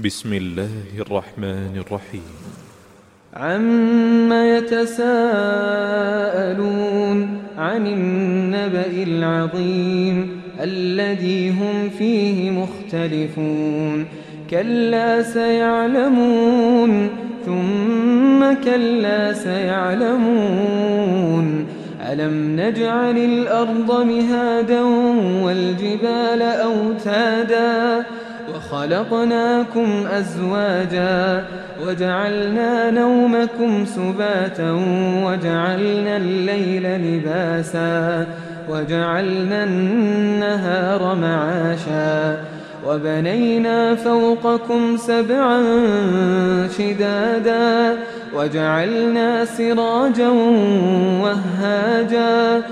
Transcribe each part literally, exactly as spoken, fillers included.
بسم الله الرحمن الرحيم. عَمَّ يَتَسَاءَلُونَ عَنِ النَّبَإِ الْعَظِيمِ الَّذِي هُمْ فِيهِ مُخْتَلِفُونَ كَلَّا سَيَعْلَمُونَ ثُمَّ كَلَّا سَيَعْلَمُونَ أَلَمْ نَجْعَلِ الْأَرْضَ مِهَادًا وَالْجِبَالَ أَوْتَادًا وَخَلَقْنَاكُمْ أَزْوَاجًا وَجَعَلْنَا نَوْمَكُمْ سُبَاتًا وَجَعَلْنَا اللَّيْلَ لِبَاسًا وَجَعَلْنَا النَّهَارَ مَعَاشًا وَبَنَيْنَا فَوْقَكُمْ سَبْعًا شِدَادًا وَجَعَلْنَا سِرَاجًا وَهَّاجًا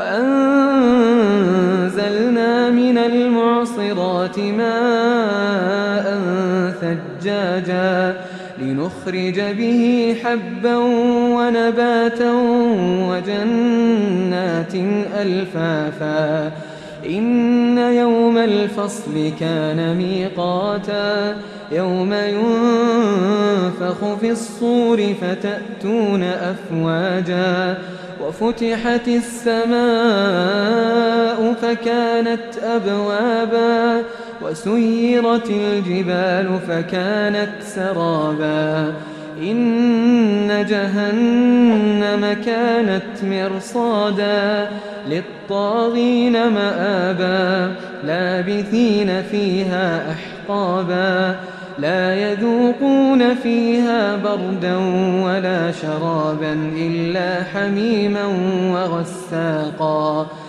وَأَنزَلْنَا مِنَ الْمُعْصِرَاتِ مَاءً ثَجَّاجًا لِنُخْرِجَ بِهِ حَبًّا وَنَبَاتًا وَجَنَّاتٍ أَلْفَافًا إِنَّ يَوْمَ الْفَصْلِ كَانَ مِيقَاتًا يَوْمَ يُنفَخُ فِي الصُّورِ فَتَأْتُونَ أَفْوَاجًا وَفُتِحَتِ السَّمَاءُ فَكَانَتْ أَبْوَابًا وَسُيِّرَتِ الْجِبَالُ فَكَانَتْ سَرَابًا إِنَّ جَهَنَّمَ كَانَتْ مِرْصَادًا لِلطَّاغِينَ مَآبًا لَابِثِينَ فِيهَا أَحْقَابًا لَا يَذُوقُونَ فِيهَا بَرْدًا وَلَا شَرَابًا إِلَّا حَمِيمًا وَغَسَّاقًا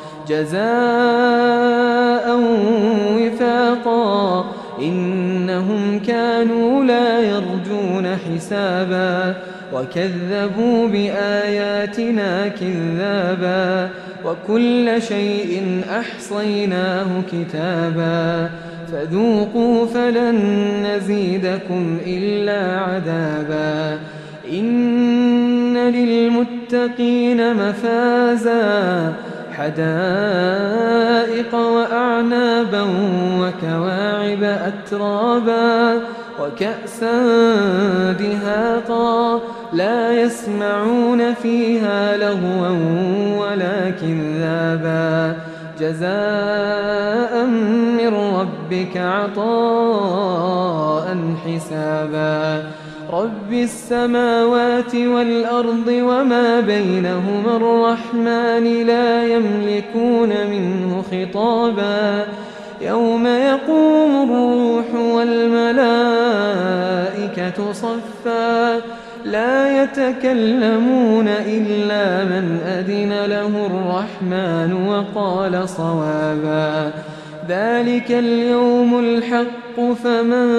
جَزَاءً وِفَاقًا إِنَّهُمْ كَانُوا لَا يَرْجُونَ حِسَابًا وَكَذَّبُوا بِآيَاتِنَا كِذَّابًا وَكُلَّ شَيْءٍ أَحْصَيْنَاهُ كِتَابًا فَذُوقُوا فَلَن نَّزِيدَكُمْ إِلَّا عَذَابًا إِنَّ لِلْمُتَّقِينَ مَفَازًا حَدَائِقَ وَأَعْنَابًا وَكَوَاعِبَ أَتْرَابًا وَكَأْسًا دِهَاقًا لَا يَسْمَعُونَ فِيهَا لَغْوًا وَلَا كِذَّابًا جَزَاءً مِّن رَّبِّكَ عَطَاءً حِسَابًا رَّبِّ السَّمَاوَاتِ وَالْأَرْضِ وَمَا بَيْنَهُمَا الرَّحْمَٰنِ لَا يَمْلِكُونَ مِنْهُ خِطَابًا يَوْمَ يَقُومُ الرُّوحُ وَالْمَلَائِكَةُ صَفًّا لَا يَتَكَلَّمُونَ إِلَّا مَنْ أَذِنَ لَهُ الرَّحْمَٰنُ وَقَالَ صَوَابًا ذَلِكَ الْيَوْمُ الْحَقُّ فَمَن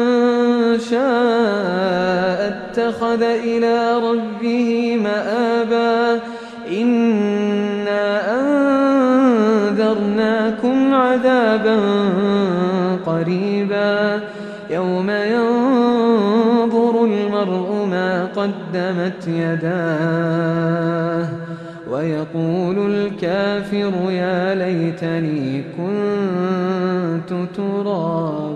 شَاءَ اتَّخَذَ إِلَىٰ رَبِّهِ مَآبًا إِنَّا أَنذَرْنَاكُمْ عَذَابًا قَرِيبًا يَوْمَ يَنظُرُ الْمَرْءُ مَا قَدَّمَتْ يَدَاهُ وَيَقُولُ الْكَافِرُ يَا لَيْتَنِي كُنتُ تُرَابًا.